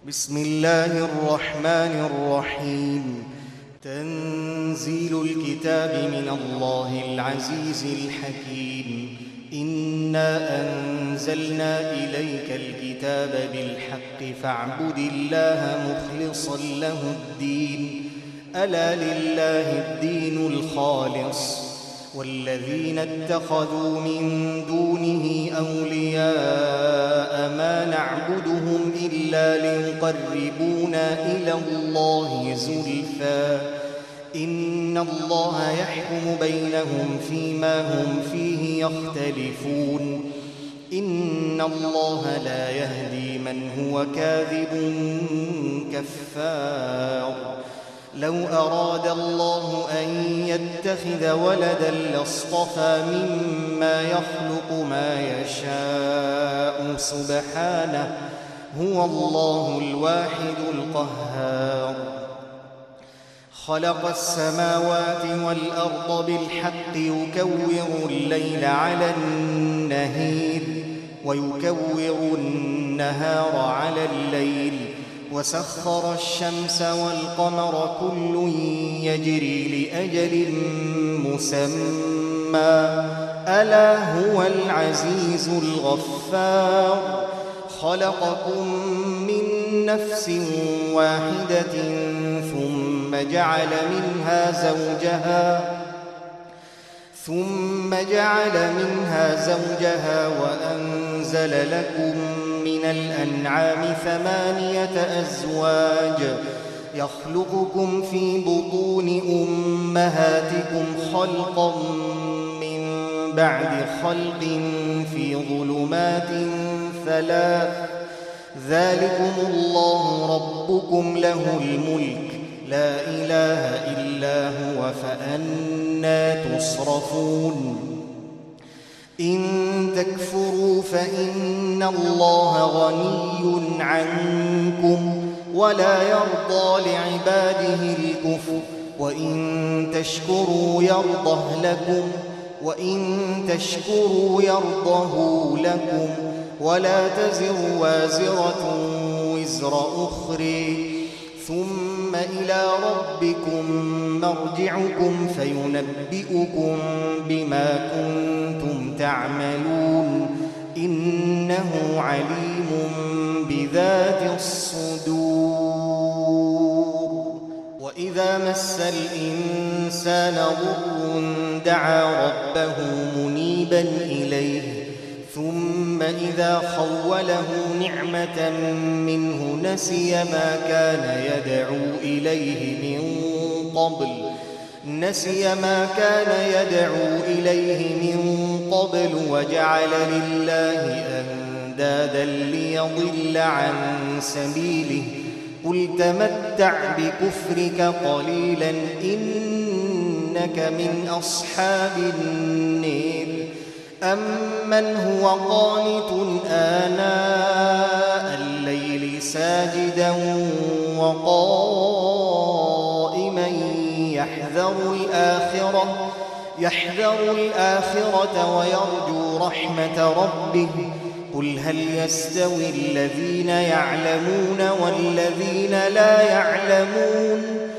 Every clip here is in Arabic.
بسم الله الرحمن الرحيم. تنزيل الكتاب من الله العزيز الحكيم. إنا أنزلنا إليك الكتاب بالحق فاعبد الله مخلصا له الدين. ألا لله الدين الخالص، والذين اتخذوا من دونه أولياء ما نعبدهم إلا ليقربونا إلى الله زلفى إن الله يحكم بينهم فيما هم فيه يختلفون. إن الله لا يهدي من هو كاذب كفار. لو أراد الله أن يتخذ ولدا لاصطفى مما يخلق ما يشاء سبحانه، هو الله الواحد القهار. خلق السماوات والأرض بالحق يكور الليل على النهار ويكور النهار على الليل، وسخر الشمس والقمر كل يجري لأجل مسمى، ألا هو العزيز الغفار. خلقكم من نفس واحدة ثم جعل منها زوجها وأنزل لكم من الأنعام 8 أزواج يخلقكم في بطون أمهاتكم خلقا من بعد خلق في ظلمات 3. ذلكم الله ربكم له الملك لا إله إلا هو فأنى تصرفون. إن تكفروا فإن الله غني عنكم ولا يرضى لعباده الكفر، وإن تشكروا يرضه لكم ولا تزر وازرة وزر أخرى، ثم إلى ربكم مرجعكم فينبئكم بما كنتم تعملون، إنه عليم بذات الصدور. وإذا مس الإنسان ضر دعا ربه منيبا إليه، ثم إذا خوله نعمة منه نسي ما كان يدعو إليه من قبل وجعل لله أندادا ليضل عن سبيله. قل تمتع بكفرك قليلا إنك من أصحاب النار. أمن هو قانت آناء الليل ساجدا وقائما يحذر الآخرة ويرجو رحمة ربه. قل هل يستوي الذين يعلمون والذين لا يعلمون؟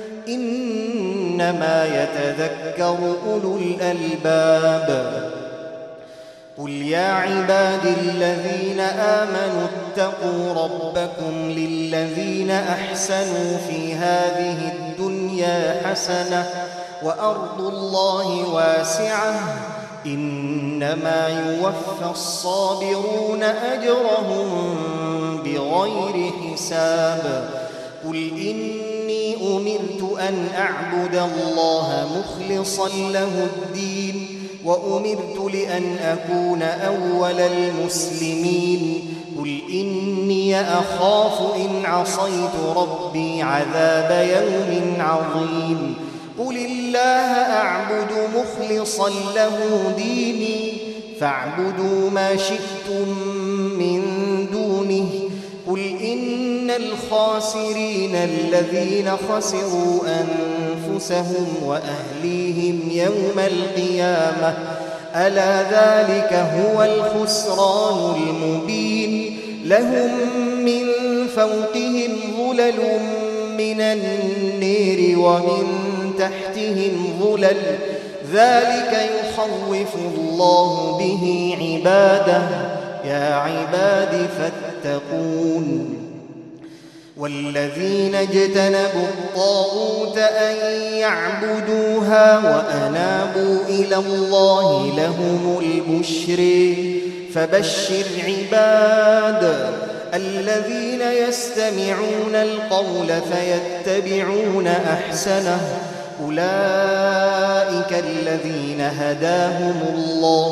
إنما يتذكر أولو الألباب. قل يا عبادي الذين آمنوا اتقوا ربكم للذين أحسنوا في هذه الدنيا حسنة وأرض الله واسعة إنما يوفى الصابرون أجرهم بغير حساب. قل إني أمرت أن أعبد الله مخلصا له الدين وأمرت لأن أكون أول المسلمين. قل إني أخاف إن عصيت ربي عذاب يوم عظيم. قل الله أعبد مخلصا له ديني فاعبدوا ما شئتم من دونه. قل إن الخاسرين الذين خسروا أنفسهم وأهليهم يوم القيامة ألا ذلك هو الخسران المبين. لهم من فوقهم ظلل من النير ومن تحتهم ظلل ذلك يخوف الله به عباده يا عباد فاتقون والذين اجتنبوا الطاغوت أن يعبدوها وأنابوا إلى الله لهم البشر فبشر عباد الذين يستمعون القول فيتبعون أحسنه أولئك الذين هداهم الله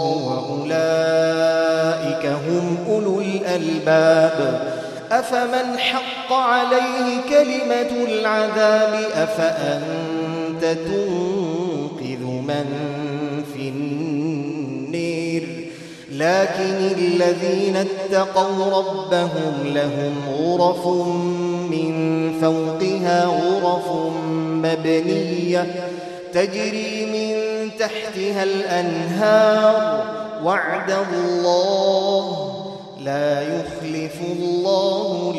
وأولئك هم أولو الألباب أفمن حق عليه كلمة العذاب أفأنت تنقذ من في النير لكن الذين اتقوا ربهم لهم غرف من فوقها غرف مبنية تجري من تحتها الأنهار وعد الله لا يخلف الله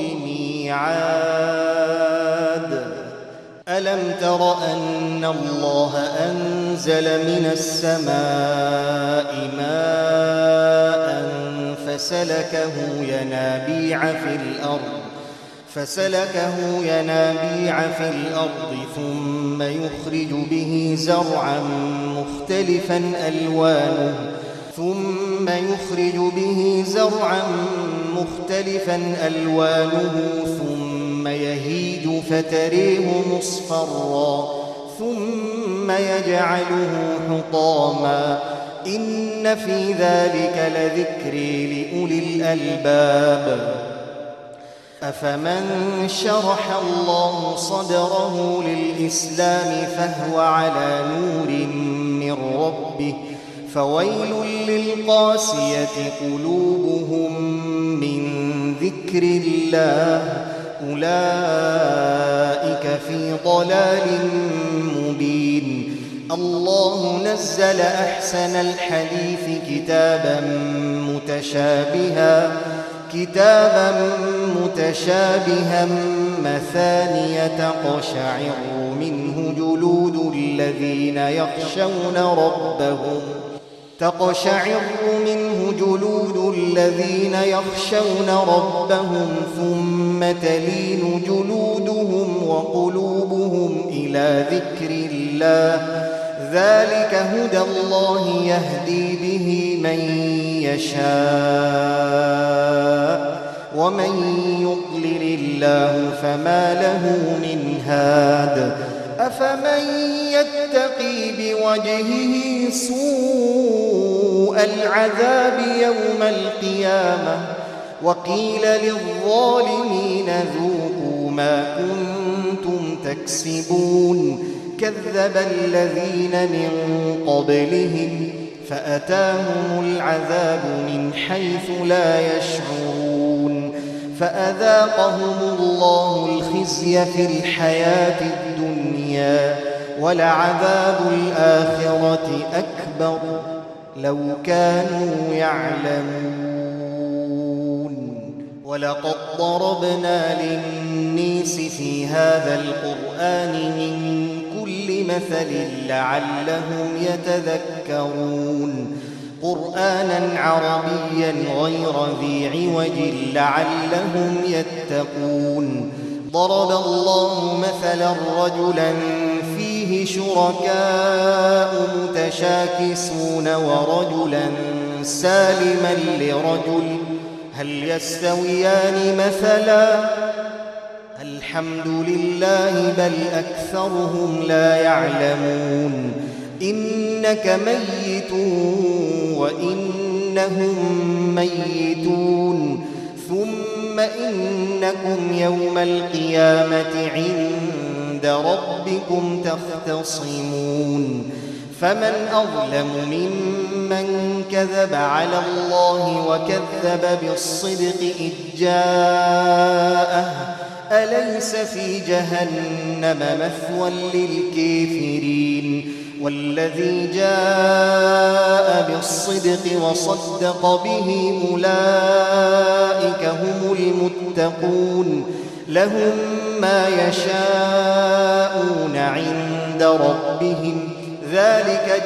الميعاد ألم تر أن الله أنزل من السماء ماء فسلكه ينابيع في الأرض ثم يخرج به زرعا مختلفا ألوانه ثم يهيج فتريه مصفرا ثم يجعله حطاما إن في ذلك لذكر لأولي الألباب أفمن شرح الله صدره للإسلام فهو على نور من ربه فويل للقاسية قلوبهم من ذكر الله أولئك في ضلال مبين الله نزل أحسن الحديث كتابا متشابها مثانية تقشعر منه جلود الذين يخشون ربهم ثم تلين جلودهم وقلوبهم إلى ذكر الله ذلك هدى الله يهدي به من يشاء ومن يضلل الله فما له من هاد أفمن يتقي بوجهه سوء العذاب يوم القيامة وقيل للظالمين ذوقوا ما كنتم تكسبون كذب الذين من قبلهم فأتاهم العذاب من حيث لا يشعرون فأذاقهم الله الخزي في الحياة الدنيا ولعذاب الآخرة أكبر لو كانوا يعلمون ولقد ضربنا للناس في هذا القرآن من كل مثل لعلهم يتذكرون قرآنا عربيا غير ذي عوج لعلهم يتقون ضرب الله مثلا رجلا فيه شركاء متشاكسون ورجلا سالما لرجل هل يستويان مثلا الحمد لله بل أكثرهم لا يعلمون إنك ميت وإنهم ميتون ثم إنكم يوم القيامة عند ربكم تختصمون فمن أظلم ممن كذب على الله وكذب بالصدق إذ جاءه أليس في جهنم مثوى للكافرين والذي جاء بالصدق وصدق به أولئك هم المتقون لهم ما يشاءون عند ربهم ذلك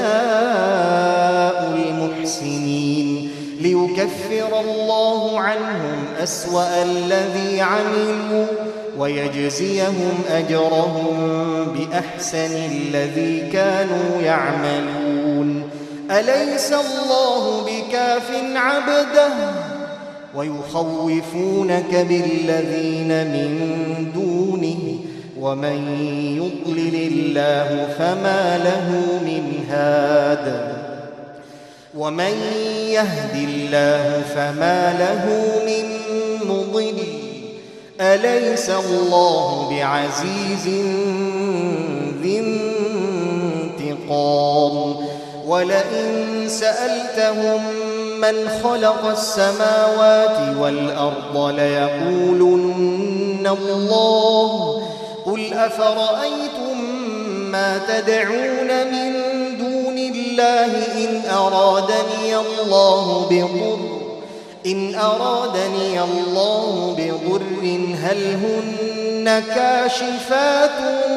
جزاء المحسنين ليكفر الله عنهم أسوأ الذي عملوا ويجزيهم أجرهم بأحسن الذي كانوا يعملون أليس الله بكاف عبده ويخوفونك بالذين من دونه ومن يضلل الله فما له من هاد ومن يهد الله فما له من مضل أليس الله بعزيز ذي انتقام ولئن سألتهم من خلق السماوات والأرض ليقولن الله قل أفرأيتم ما تدعون من دون الله إن أرادني الله بضر هل هن كاشفات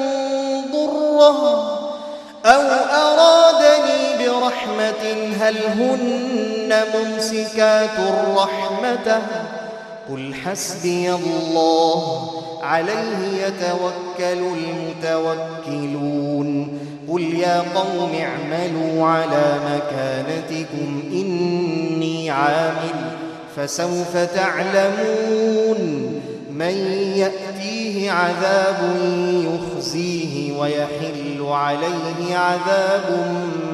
ضره أو أرادني برحمة هل هن ممسكات رحمته قل حسبي الله عليه يتوكل المتوكلون قل يا قوم اعملوا على مكانتكم إني عامل فسوف تعلمون من يأتيه عذاب يخزيه ويحل عليه عذاب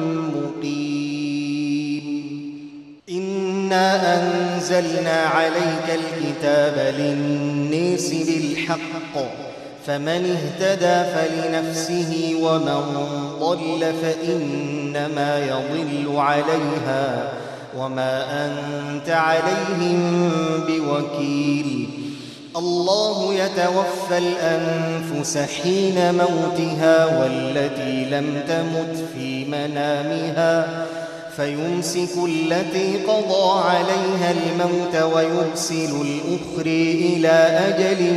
مقيم إنا أنزلنا عليك الكتاب للناس بالحق فمن اهتدى فلنفسه ومن ضل فإنما يضل عليها وما أنت عليهم بوكيل الله يتوفى الأنفس حين موتها والتي لم تمت في منامها فيمسك التي قضى عليها الموت ويرسل الأخرى إلى أجل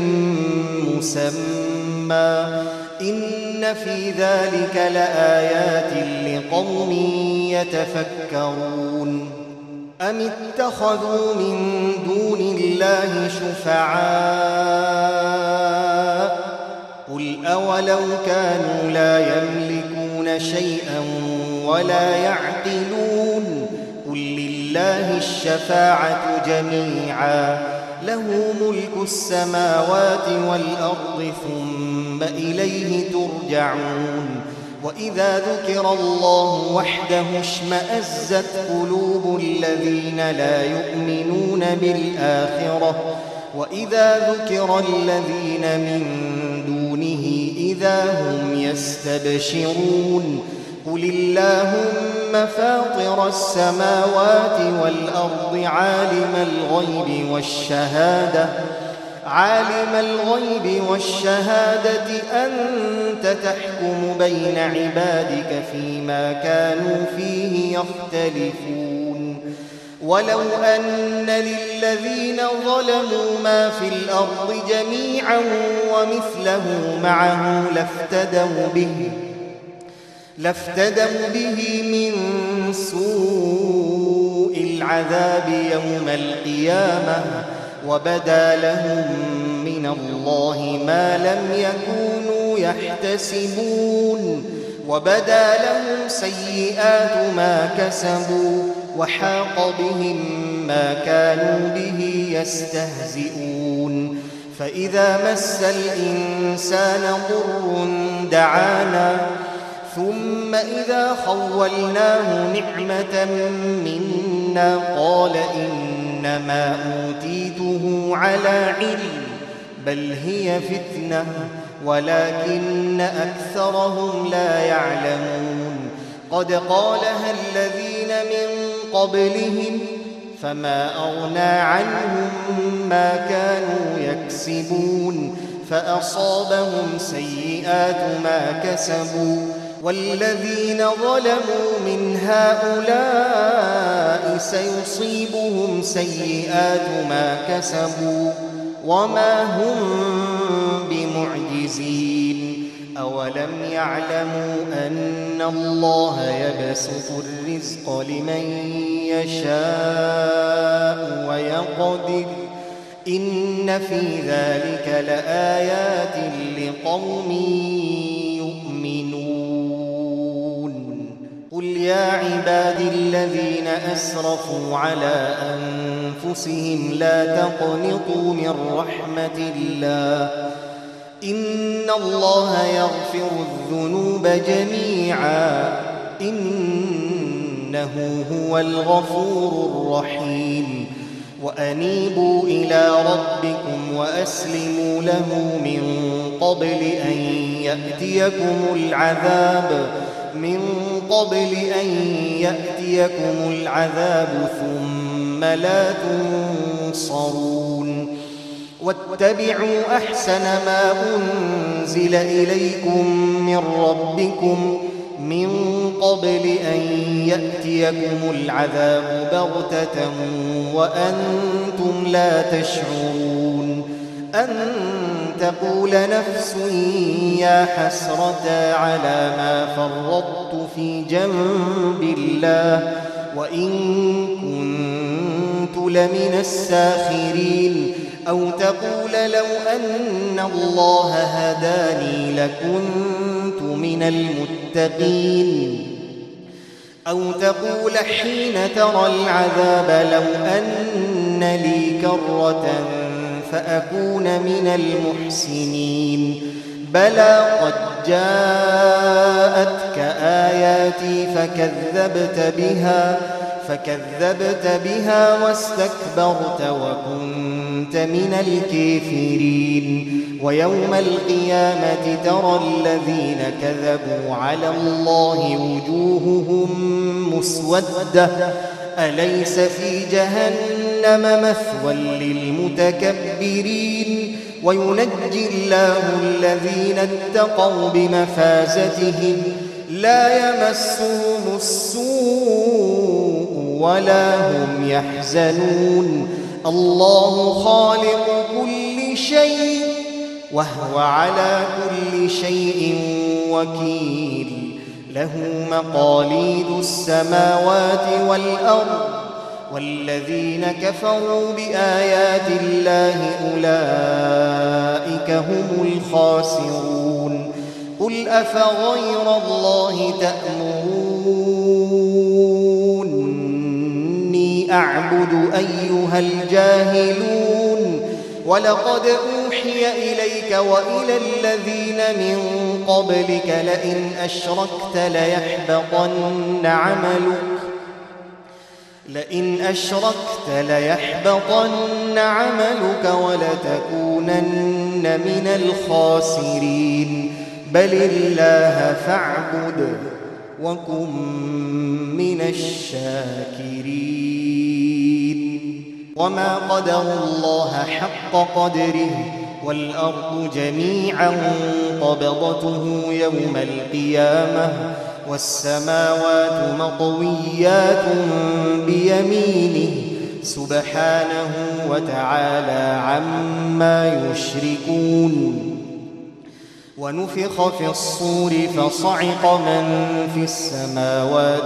مسمى إن في ذلك لآيات لقوم يتفكرون أم اتخذوا من دون الله شفعاء قل أولو كانوا لا يملكون شيئا ولا يعقلون قل لله الشفاعة جميعا له ملك السماوات والأرض ثم إليه ترجعون وإذا ذكر الله وحده اشمأزت قلوب الذين لا يؤمنون بالآخرة وإذا ذكر الذين من دونه إذا هم يستبشرون قل اللهم فاطر السماوات والأرض عالم الغيب والشهادة أنت تحكم بين عبادك فيما كانوا فيه يختلفون ولو أن للذين ظلموا ما في الأرض جميعا ومثله معه لافتدوا به من سوء العذاب يوم القيامة وبدا لهم من الله ما لم يكونوا يحتسبون وبدا لهم سيئات ما كسبوا وحاق بهم ما كانوا به يستهزئون فإذا مس الإنسان ضر دعانا ثم إذا خولناه نعمة منا قال إنما أوتيته على علم بل هي فتنة ولكن أكثرهم لا يعلمون قد قالها الذين من قبلهم فما أغنى عنهم ما كانوا يكسبون فأصابهم سيئات ما كسبوا والذين ظلموا من هؤلاء سيصيبهم سيئات ما كسبوا وما هم بمعجزين أولم يعلموا أن الله يبسط الرزق لمن يشاء ويقدر إن في ذلك لآيات لقوم يؤمنون قل يا عبادي الذين أسرفوا على أنفسهم لا تقنطوا من رحمة الله إن الله يغفر الذنوب جميعا إنه هو الغفور الرحيم وأنيبوا إلى ربكم وأسلموا له من قبل أن يأتيكم العذاب ثم لا تنصرون واتبعوا أحسن ما أنزل إليكم من ربكم من قبل أن يأتيكم العذاب بغتة وأنتم لا تشعرون أن تقول نفس يا حسرة على ما فرطت في جنب الله وإن كنت لمن الساخرين أو تقول لو أن الله هداني لكنت من المتقين أو تقول حين ترى العذاب لو أن لي كرة فأكون من المحسنين بلى قد جاءتك آياتي فكذبت بها واستكبرت وكنت من الكافرين ويوم القيامة ترى الذين كذبوا على الله وجوههم مسودة أليس في جهنم مثوى للمتكبرين وينجي الله الذين اتقوا بمفازتهم لا يمسهم السوء ولا هم يحزنون الله خالق كل شيء وهو على كل شيء وكيل له مقاليد السماوات والأرض والذين كفروا بآيات الله أولئك هم الخاسرون قل أفغير الله تأمروني أعبد أيها الجاهلون ولقد أوحي إليك وإلى الذين من قبلك لئن أشركت ليحبطن عملك ولتكونن من الخاسرين بل الله فاعبد وكن من الشاكرين وما قدروا الله حق قدره والأرض جميعا قبضته يوم القيامة والسماوات مطويات بيمينه سبحانه وتعالى عما يشركون ونفخ في الصور فصعق من في السماوات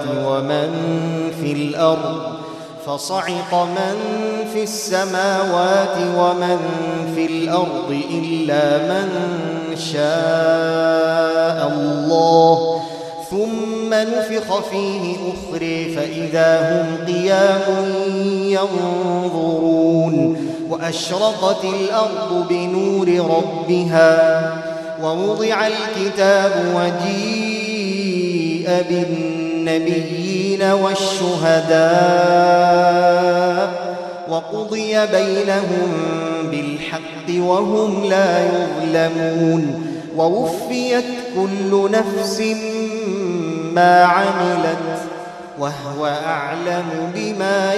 ومن في الأرض إلا من شاء الله ثم نفخ فيه أخرى فإذا هم قيام ينظرون وأشرقت الأرض بنور ربها ووضع الكتاب وجيء بالنبيين والشهداء وقضي بينهم بالحق وهم لا يظلمون ووفيت كل نفس ما عملت وهو أعلم بما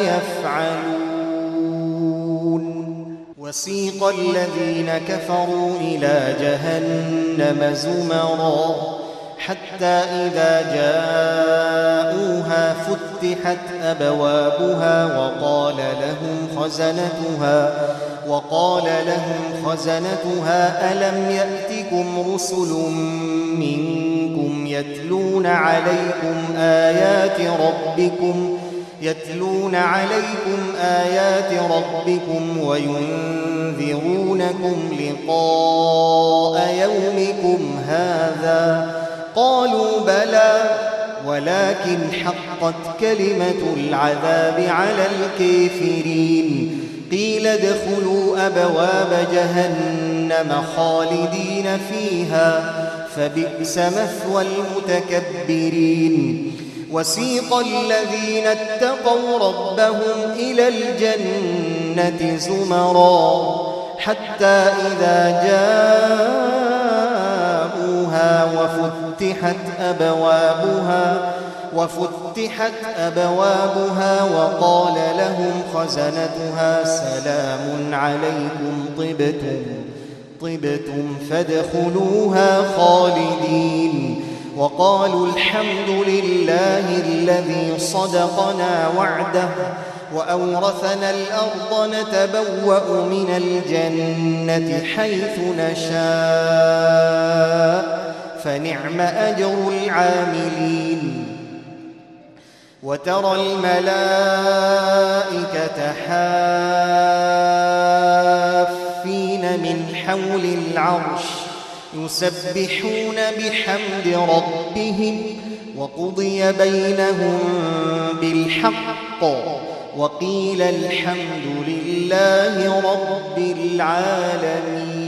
يفعلون وسيق الذين كفروا إلى جهنم زمرا حتى إذا جاءوها فتحت أبوابها وقال لهم خزنتها ألم يأتكم رسل منكم يتلون عليكم آيات ربكم وينذرونكم لقاء يومكم هذا؟ قالوا بلى ولكن حقت كلمة العذاب على الكافرين. قيل ادخلوا أبواب جهنم خالدين فيها فبئس مثوى المتكبرين. وسيق الذين اتقوا ربهم إلى الجنة زمرا حتى إذا جاءوها وفتحت أبوابها وقال لهم خزنتها سلام عليكم طبتم فادخلوها خالدين. وقالوا الحمد لله الذي صدقنا وعده وأورثنا الأرض نتبوأ من الجنة حيث نشاء فنعم أجر العاملين. وترى الملائكة حافين من حول العرش يسبحون بحمد ربهم وقضي بينهم بالحق وقيل الحمد لله رب العالمين.